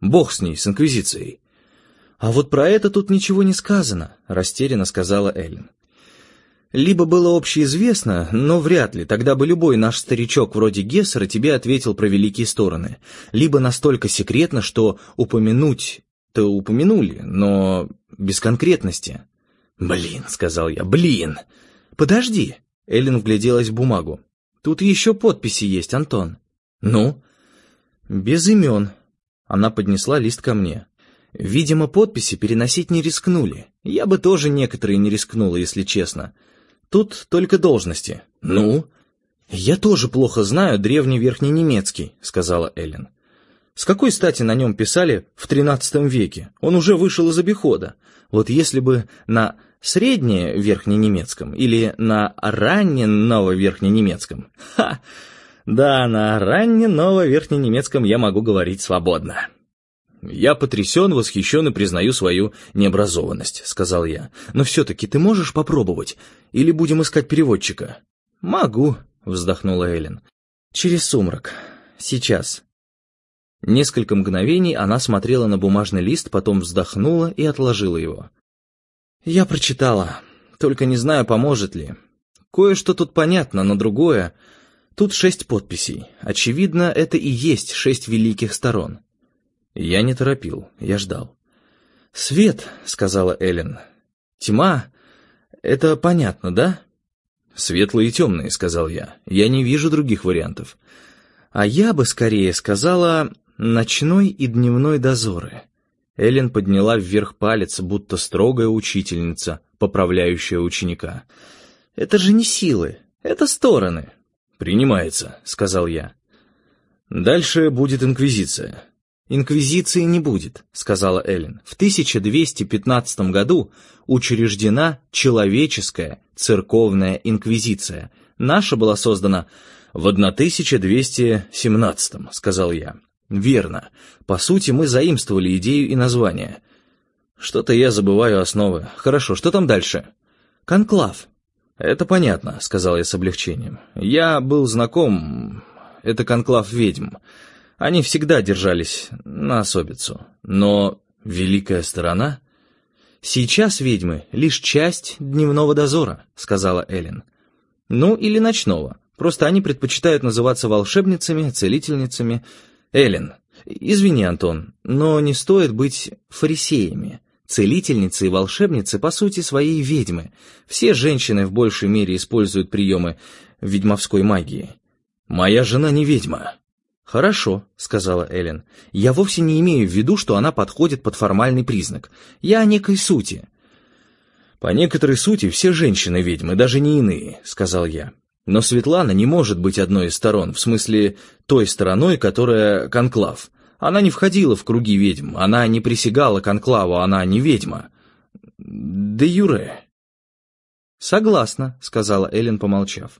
Бог с ней, с Инквизицией». «А вот про это тут ничего не сказано», — растерянно сказала Эллен. «Либо было общеизвестно, но вряд ли, тогда бы любой наш старичок вроде Гессера тебе ответил про великие стороны. Либо настолько секретно, что упомянуть-то упомянули, но без конкретности». «Блин», — сказал я, — «блин». «Подожди», — Эллен вгляделась в бумагу. «Тут еще подписи есть, Антон». «Ну?» «Без имен». Она поднесла лист ко мне. «Видимо, подписи переносить не рискнули. Я бы тоже некоторые не рискнула, если честно. Тут только должности». «Ну?» «Я тоже плохо знаю древний верхненемецкий», — сказала Эллен. «С какой стати на нем писали в XIII веке? Он уже вышел из обихода. Вот если бы на средневерхненемецком или на ранне-нововерхненемецком. Ха! Да, на ранне-нововерхненемецком я могу говорить свободно». «Я потрясен, восхищен и признаю свою необразованность», — сказал я. «Но все-таки ты можешь попробовать? Или будем искать переводчика?» «Могу», — вздохнула Эллен. «Через сумрак. Сейчас». Несколько мгновений она смотрела на бумажный лист, потом вздохнула и отложила его. «Я прочитала. Только не знаю, поможет ли. Кое-что тут понятно, но другое... Тут 6 подписей. Очевидно, это и есть 6 великих сторон». Я не торопил, я ждал. «Свет», — сказала Эллен. «Тьма — это понятно, да?» «Светлые и темные», — сказал я. «Я не вижу других вариантов». «А я бы скорее сказала ночной и дневной дозоры». Эллен подняла вверх палец, будто строгая учительница, поправляющая ученика. «Это же не силы, это стороны». «Принимается», — сказал я. «Дальше будет Инквизиция». «Инквизиции не будет», — сказала Эллен. «В 1215 году учреждена человеческая церковная инквизиция. Наша была создана в 1217, — сказал я. «Верно. По сути, мы заимствовали идею и название». «Что-то я забываю основы. Хорошо, что там дальше?» «Конклав». «Это понятно», — сказал я с облегчением. «Я был знаком... Это конклав ведьм. Они всегда держались на особицу. Но великая сторона...» «Сейчас ведьмы — лишь часть дневного дозора», — сказала Эллен. «Ну, или ночного. Просто они предпочитают называться волшебницами, целительницами. Эллен, извини, Антон, но не стоит быть фарисеями. Целительницы и волшебницы, по сути, своей ведьмы. Все женщины в большей мере используют приемы ведьмовской магии». «Моя жена не ведьма». «Хорошо», — сказала Эллен. «Я вовсе не имею в виду, что она подходит под формальный признак. Я о некой сути». «По некоторой сути все женщины ведьмы, даже не иные», — сказал я. «Но Светлана не может быть одной из сторон, в смысле той стороной, которая конклав. Она не входила в круги ведьм, она не присягала конклаву, она не ведьма. Де юре». «Согласна», — сказала Эллен, помолчав.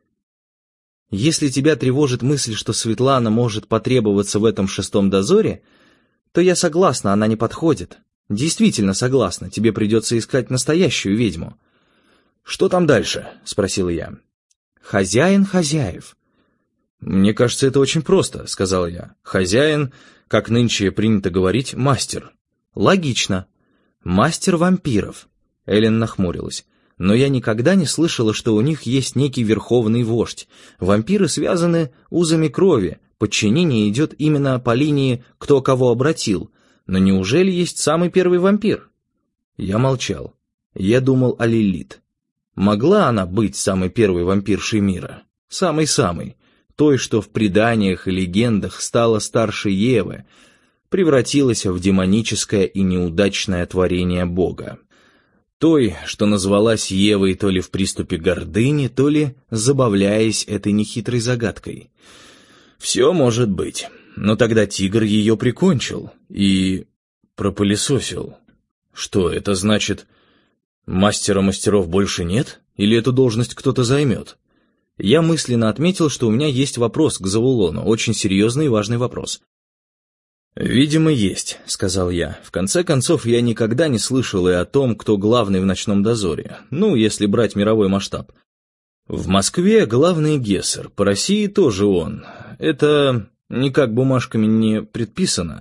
«Если тебя тревожит мысль, что Светлана может потребоваться в этом 6-м дозоре, то я согласна, она не подходит. Действительно согласна, тебе придется искать настоящую ведьму». «Что там дальше?» — спросил я. «Хозяин хозяев». «Мне кажется, это очень просто», — сказал я. «Хозяин, как нынче принято говорить, мастер». «Логично. Мастер вампиров». Эллен нахмурилась. «Но я никогда не слышала, что у них есть некий верховный вождь. Вампиры связаны узами крови, подчинение идет именно по линии «кто кого обратил». Но неужели есть самый первый вампир?» Я молчал. Я думал о Лилит. Могла она быть самой первой вампиршей мира? Самой-самой. Той, что в преданиях и легендах стала старше Евы, превратилась в демоническое и неудачное творение Бога. Той, что назвалась Евой то ли в приступе гордыни, то ли забавляясь этой нехитрой загадкой. Все может быть. Но тогда тигр ее прикончил и пропылесосил. Что, это значит, мастера мастеров больше нет? Или эту должность кто-то займет? Я мысленно отметил, что у меня есть вопрос к Завулону, очень серьезный и важный вопрос. «Видимо, есть», — сказал я. «В конце концов, я никогда не слышал и о том, кто главный в ночном дозоре. Ну, если брать мировой масштаб. В Москве главный Гессер, по России тоже он. Это никак бумажками не предписано.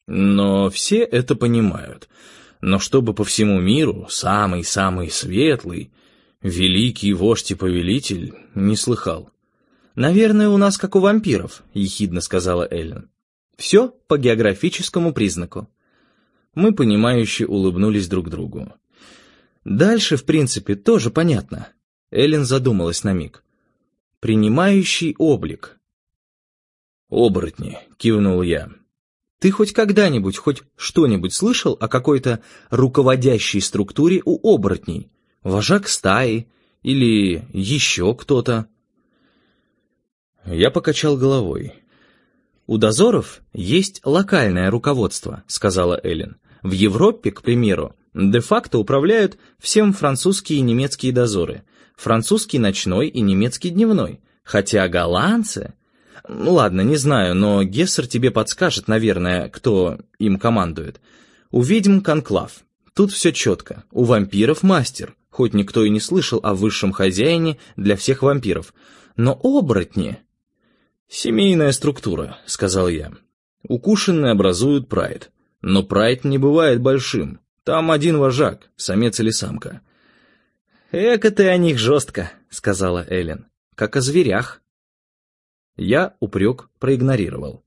Но все это понимают. Но чтобы по всему миру самый-самый светлый, великий вождь и повелитель, не слыхал. «Наверное, у нас как у вампиров», — ехидно сказала Эллен. «Все по географическому признаку». Мы, понимающе, улыбнулись друг другу. Дальше, в принципе, тоже понятно. Эллен задумалась на миг. «Принимающий облик». «Оборотни», — кивнул я. «Ты хоть когда-нибудь, хоть что-нибудь слышал о какой-то руководящей структуре у оборотней? Вожак стаи или еще кто-то?» Я покачал головой. «У дозоров есть локальное руководство», — сказала Эллен. «В Европе, к примеру, де-факто управляют всем французские и немецкие дозоры. Французский ночной и немецкий дневной. Хотя голландцы... Ну ладно, не знаю, но Гессер тебе подскажет, наверное, кто им командует. У ведьм конклав. Тут все четко. У вампиров мастер. Хоть никто и не слышал о высшем хозяине для всех вампиров. Но оборотни... «Семейная структура», — сказал я. «Укушенные образуют прайд. Но прайд не бывает большим. Там один вожак, самец или самка». «Эка ты о них жестко», — сказала Эллен. «Как о зверях». Я упрек проигнорировал.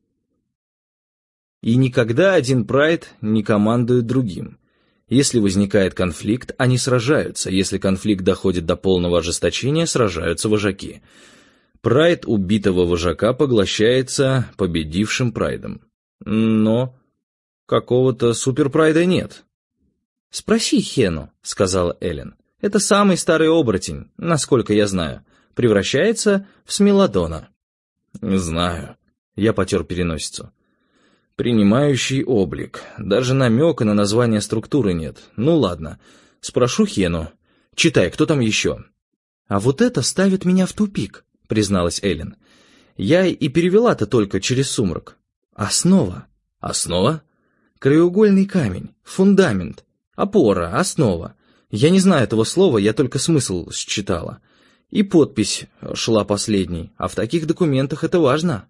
И никогда один прайд не командует другим. Если возникает конфликт, они сражаются. Если конфликт доходит до полного ожесточения, сражаются вожаки. Прайд убитого вожака поглощается победившим прайдом. Но какого-то суперпрайда нет. «Спроси Хену», — сказала Эллен. «Это самый старый оборотень, насколько я знаю. Превращается в Смелодона». «Знаю». Я потер переносицу. «Принимающий облик. Даже намека на название структуры нет. Ну ладно. Спрошу Хену. Читай, кто там еще?» «А вот это ставит меня в тупик», — призналась Эллен. «Я и перевела-то только через сумрак. Основа». «Основа?» «Краеугольный камень, фундамент, опора, основа. Я не знаю этого слова, я только смысл считала. И подпись шла последней, а в таких документах это важно».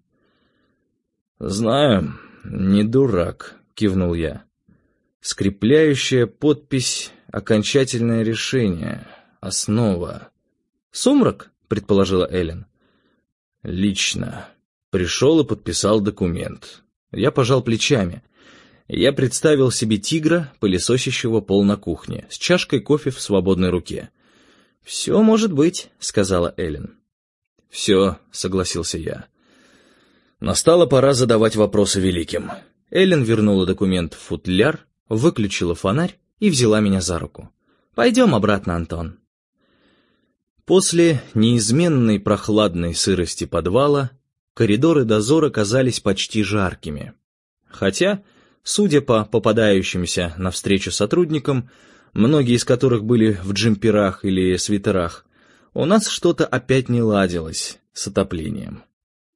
«Знаю, не дурак», — кивнул я. «Скрепляющая подпись, окончательное решение, основа». «Сумрак?» — предположила Эллен. «Лично. Пришел и подписал документ». Я пожал плечами. Я представил себе тигра, пылесосящего пол на кухне, с чашкой кофе в свободной руке. «Все может быть», — сказала Эллен. «Все», — согласился я. Настала пора задавать вопросы великим. Эллен вернула документ в футляр, выключила фонарь и взяла меня за руку. «Пойдем обратно, Антон». После неизменной прохладной сырости подвала коридоры дозора казались почти жаркими. Хотя, судя по попадающимся навстречу сотрудникам, многие из которых были в джемперах или свитерах, у нас что-то опять не ладилось с отоплением.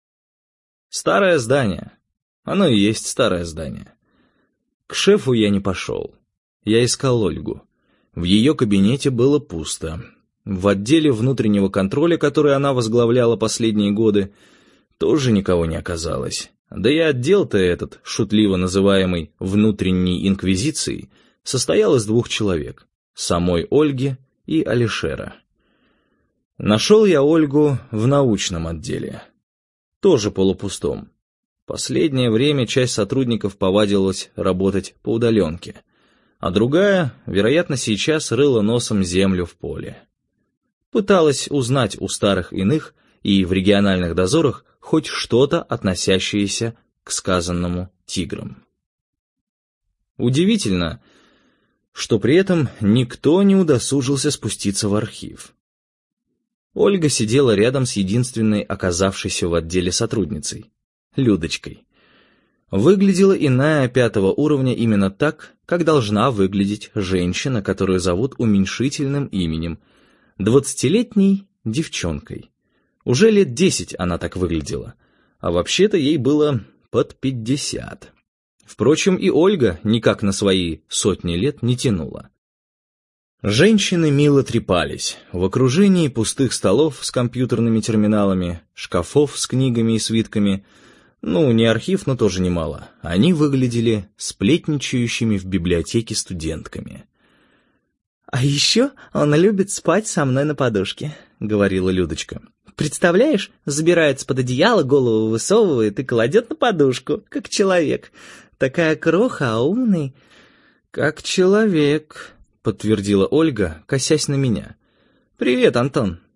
Старое здание. Оно и есть старое здание. К шефу я не пошел. Я искал Ольгу. В ее кабинете было пусто. В отделе внутреннего контроля, который она возглавляла последние годы, тоже никого не оказалось. Да и отдел-то этот, шутливо называемый «внутренней инквизицией», состоял из 2 человек — самой Ольги и Алишера. Нашел я Ольгу в научном отделе. Тоже полупустом. Последнее время часть сотрудников повадилась работать по удаленке, а другая, вероятно, сейчас рыла носом землю в поле. Пыталась узнать у старых иных и в региональных дозорах хоть что-то, относящееся к сказанному тиграм. Удивительно, что при этом никто не удосужился спуститься в архив. Ольга сидела рядом с единственной оказавшейся в отделе сотрудницей, Людочкой. Выглядела иная 5-го уровня именно так, как должна выглядеть женщина, которую зовут уменьшительным именем, 20-летней девчонкой. Уже лет 10 она так выглядела, а вообще-то ей было под 50. Впрочем, и Ольга никак на свои сотни лет не тянула. Женщины мило трепались в окружении пустых столов с компьютерными терминалами, шкафов с книгами и свитками, Ну, не архив, но тоже немало. Они выглядели сплетничающими в библиотеке студентками. «А еще он любит спать со мной на подушке», — говорила Людочка. «Представляешь, забирается под одеяло, голову высовывает и кладет на подушку, как человек. Такая кроха, а умный». «Как человек», — подтвердила Ольга, косясь на меня. «Привет, Антон.